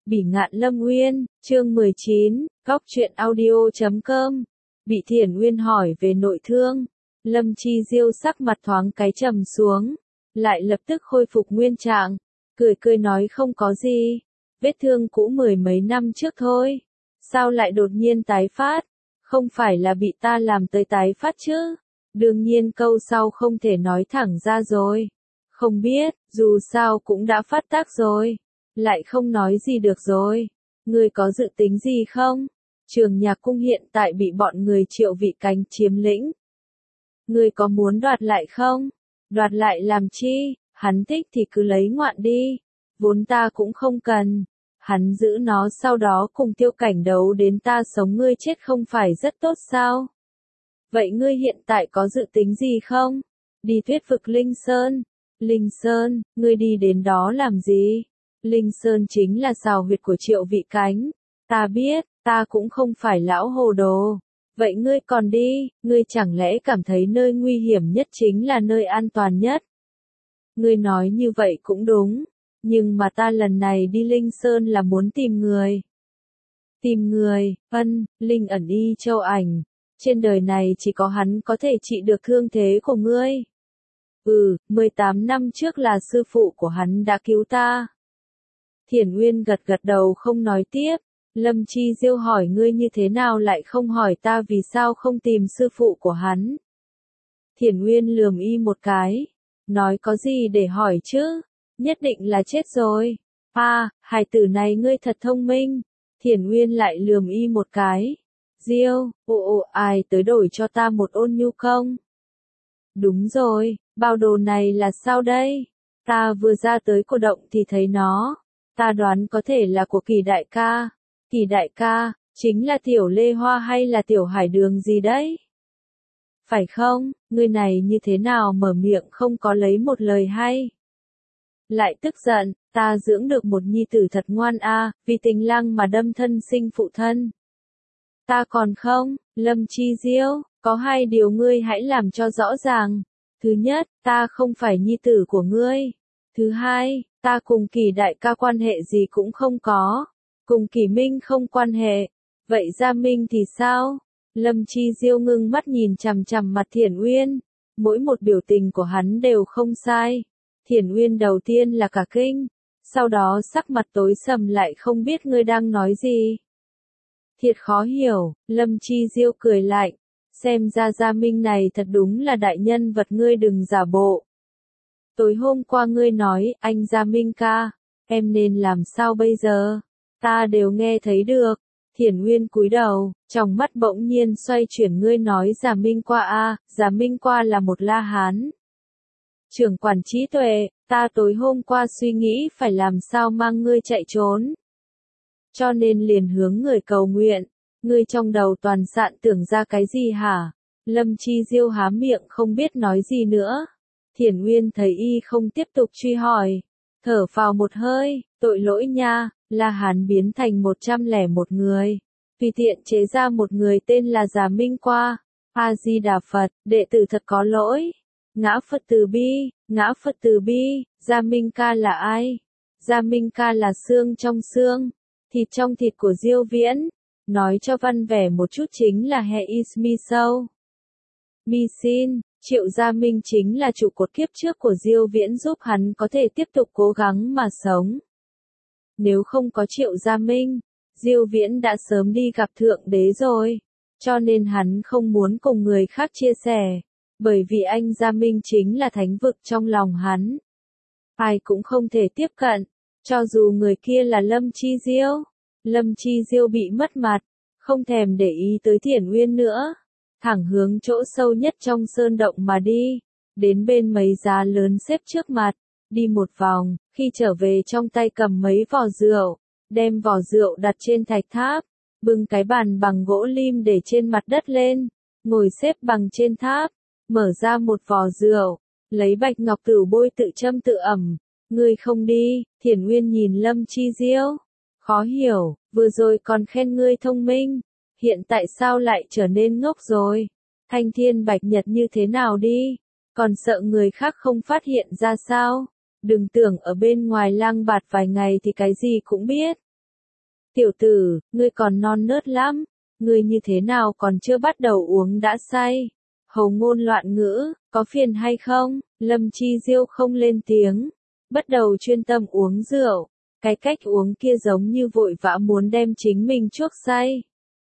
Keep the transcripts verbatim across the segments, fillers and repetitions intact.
Bỉ ngạn Lâm Uyên, chương mười chín, góc truyện audio chấm com. Bị Thiển Uyên hỏi về nội thương, Lâm Chi Diêu sắc mặt thoáng cái trầm xuống, lại lập tức khôi phục nguyên trạng, cười cười nói không có gì, vết thương cũ mười mấy năm trước thôi, sao lại đột nhiên tái phát, không phải là bị ta làm tới tái phát chứ, đương nhiên câu sau không thể nói thẳng ra rồi, không biết, dù sao cũng đã phát tác rồi. Lại không nói gì được rồi. Ngươi có dự tính gì không? Trường Nhạc Cung hiện tại bị bọn người Triệu Vị Cánh chiếm lĩnh. Ngươi có muốn đoạt lại không? Đoạt lại làm chi? Hắn thích thì cứ lấy ngoạn đi. Vốn ta cũng không cần. Hắn giữ nó sau đó cùng Tiêu Cảnh đấu đến ta sống ngươi chết không phải rất tốt sao? Vậy ngươi hiện tại có dự tính gì không? Đi thuyết phục Linh Sơn. Linh Sơn, ngươi đi đến đó làm gì? Linh Sơn chính là sào huyệt của Triệu Vị Cánh. Ta biết, ta cũng không phải lão hồ đồ. Vậy ngươi còn đi, ngươi chẳng lẽ cảm thấy nơi nguy hiểm nhất chính là nơi an toàn nhất? Ngươi nói như vậy cũng đúng, nhưng mà ta lần này đi Linh Sơn là muốn tìm người. Tìm người, ân, Linh ẩn y châu ảnh. Trên đời này chỉ có hắn có thể trị được thương thế của ngươi. Ừ, mười tám năm trước là sư phụ của hắn đã cứu ta. Thiển Uyên gật gật đầu không nói tiếp, Lâm Chi Diêu hỏi ngươi như thế nào lại không hỏi ta vì sao không tìm sư phụ của hắn. Thiển Uyên lườm y một cái, nói có gì để hỏi chứ, nhất định là chết rồi. À, hài tử này ngươi thật thông minh, Thiển Uyên lại lườm y một cái. Diêu, ồ ồ ai tới đổi cho ta một ôn nhu không? Đúng rồi, bao đồ này là sao đây? Ta vừa ra tới cổ động thì thấy nó. Ta đoán có thể là của Kỳ đại ca. Kỳ đại ca, chính là tiểu Lê Hoa hay là tiểu Hải Đường gì đấy? Phải không, người này như thế nào mở miệng không có lấy một lời hay? Lại tức giận, ta dưỡng được một nhi tử thật ngoan a, à, vì tình lang mà đâm thân sinh phụ thân. Ta còn không, Lâm Chi Diêu, có hai điều ngươi hãy làm cho rõ ràng. Thứ nhất, ta không phải nhi tử của ngươi. Thứ hai, ta cùng Kỳ đại ca quan hệ gì cũng không có. Cùng Kỳ Minh không quan hệ. Vậy Gia Minh thì sao? Lâm Chi Diêu ngưng mắt nhìn chằm chằm mặt Thiển Uyên. Mỗi một biểu tình của hắn đều không sai. Thiển Uyên đầu tiên là cả kinh. Sau đó sắc mặt tối sầm lại không biết ngươi đang nói gì. Thiệt khó hiểu, Lâm Chi Diêu cười lạnh. Xem ra Gia Minh này thật đúng là đại nhân vật, ngươi đừng giả bộ. Tối hôm qua ngươi nói, anh Gia Minh ca, em nên làm sao bây giờ? Ta đều nghe thấy được. Thiển Uyên cúi đầu, trong mắt bỗng nhiên xoay chuyển, ngươi nói Gia Minh qua a, à, Gia Minh qua là một La Hán. Trưởng quản trí tuệ, ta tối hôm qua suy nghĩ phải làm sao mang ngươi chạy trốn. Cho nên liền hướng người cầu nguyện. Ngươi trong đầu toàn sạn tưởng ra cái gì hả? Lâm Chi Diêu há miệng không biết nói gì nữa. Thiển Uyên thấy y không tiếp tục truy hỏi. Thở phào một hơi, tội lỗi nha, La Hán biến thành một trăm lẻ một người. Tùy tiện chế ra một người tên là Già Minh qua. A-di-đà Phật, đệ tử thật có lỗi. Ngã Phật từ bi, ngã Phật từ bi, Gia Minh ca là ai? Gia Minh ca là xương trong xương, thịt trong thịt của Diêu Viễn. Nói cho văn vẻ một chút chính là He is mi sâu. Mi xin, Triệu Gia Minh chính là trụ cột kiếp trước của Diêu Viễn giúp hắn có thể tiếp tục cố gắng mà sống. Nếu không có Triệu Gia Minh, Diêu Viễn đã sớm đi gặp Thượng Đế rồi. Cho nên hắn không muốn cùng người khác chia sẻ. Bởi vì anh Gia Minh chính là thánh vực trong lòng hắn. Ai cũng không thể tiếp cận. Cho dù người kia là Lâm Chi Diêu. Lâm Chi Diêu bị mất mặt, không thèm để ý tới Thiển Uyên nữa, thẳng hướng chỗ sâu nhất trong sơn động mà đi, đến bên mấy giá lớn xếp trước mặt, đi một vòng, khi trở về trong tay cầm mấy vò rượu, đem vò rượu đặt trên thạch tháp, bưng cái bàn bằng gỗ lim để trên mặt đất lên, ngồi xếp bằng trên tháp, mở ra một vò rượu, lấy bạch ngọc tửu bôi tự châm tự ẩm, ngươi không đi, Thiển Uyên nhìn Lâm Chi Diêu. Khó hiểu, vừa rồi còn khen ngươi thông minh, hiện tại sao lại trở nên ngốc rồi? Thanh thiên bạch nhật như thế nào đi? Còn sợ người khác không phát hiện ra sao? Đừng tưởng ở bên ngoài lang bạt vài ngày thì cái gì cũng biết. Tiểu tử, ngươi còn non nớt lắm, ngươi như thế nào còn chưa bắt đầu uống đã say. Hầu ngôn loạn ngữ, có phiền hay không? Lâm Chi Diêu không lên tiếng, bắt đầu chuyên tâm uống rượu. Cái cách uống kia giống như vội vã muốn đem chính mình chuốc say.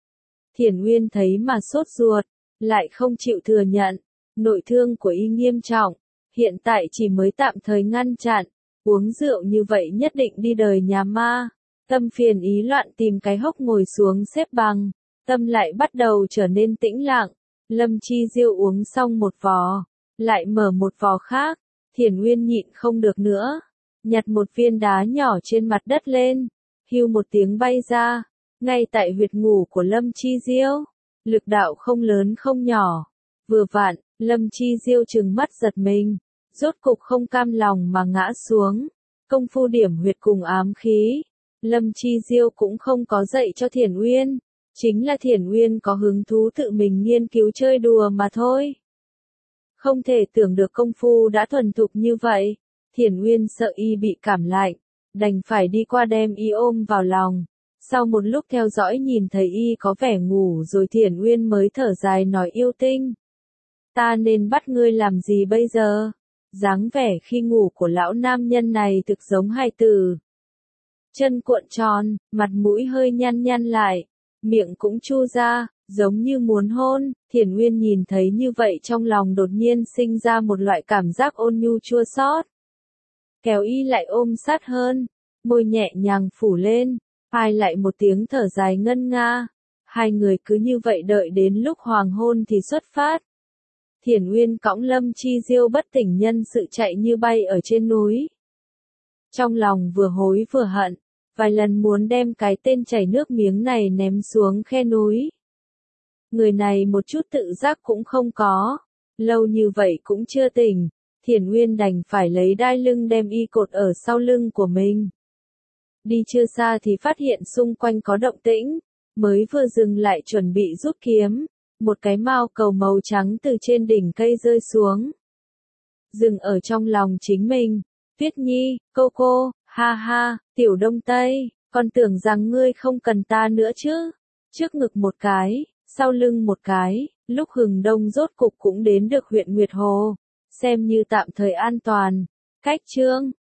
Thiển Uyên thấy mà sốt ruột, lại không chịu thừa nhận. Nội thương của y nghiêm trọng, hiện tại chỉ mới tạm thời ngăn chặn. Uống rượu như vậy nhất định đi đời nhà ma. Tâm phiền ý loạn tìm cái hốc ngồi xuống xếp bằng. Tâm lại bắt đầu trở nên tĩnh lặng. Lâm Chi Diêu uống xong một vò, lại mở một vò khác. Thiển Uyên nhịn không được nữa, nhặt một viên đá nhỏ trên mặt đất lên, hưu một tiếng bay ra, ngay tại huyệt ngủ của Lâm Chi Diêu. Lực đạo không lớn không nhỏ, vừa vặn, Lâm Chi Diêu trừng mắt giật mình, rốt cục không cam lòng mà ngã xuống. Công phu điểm huyệt cùng ám khí, Lâm Chi Diêu cũng không có dạy cho Thiển Uyên, chính là Thiển Uyên có hứng thú tự mình nghiên cứu chơi đùa mà thôi. Không thể tưởng được công phu đã thuần thục như vậy. Thiển Uyên sợ y bị cảm lạnh, đành phải đi qua đem y ôm vào lòng. Sau một lúc theo dõi nhìn thấy y có vẻ ngủ rồi Thiển Uyên mới thở dài nói yêu tinh. Ta nên bắt ngươi làm gì bây giờ? Dáng vẻ khi ngủ của lão nam nhân này thực giống hài tử. Chân cuộn tròn, mặt mũi hơi nhăn nhăn lại, miệng cũng chu ra, giống như muốn hôn. Thiển Uyên nhìn thấy như vậy trong lòng đột nhiên sinh ra một loại cảm giác ôn nhu chua xót. Kéo y lại ôm sát hơn, môi nhẹ nhàng phủ lên, ai lại một tiếng thở dài ngân nga. Hai người cứ như vậy đợi đến lúc hoàng hôn thì xuất phát. Thiển Uyên cõng Lâm Chi Diêu bất tỉnh nhân sự chạy như bay ở trên núi. Trong lòng vừa hối vừa hận, vài lần muốn đem cái tên chảy nước miếng này ném xuống khe núi. Người này một chút tự giác cũng không có, lâu như vậy cũng chưa tỉnh. Thiển Uyên đành phải lấy đai lưng đem y cột ở sau lưng của mình. Đi chưa xa thì phát hiện xung quanh có động tĩnh, mới vừa dừng lại chuẩn bị rút kiếm, một cái mao cầu màu trắng từ trên đỉnh cây rơi xuống. Dừng ở trong lòng chính mình, Tuyết Nhi, cô cô, ha ha, Tiểu Đông Tây, con tưởng rằng ngươi không cần ta nữa chứ. Trước ngực một cái, sau lưng một cái, lúc hừng đông rốt cục cũng đến được huyện Nguyệt Hồ. Xem như tạm thời an toàn. Cách chương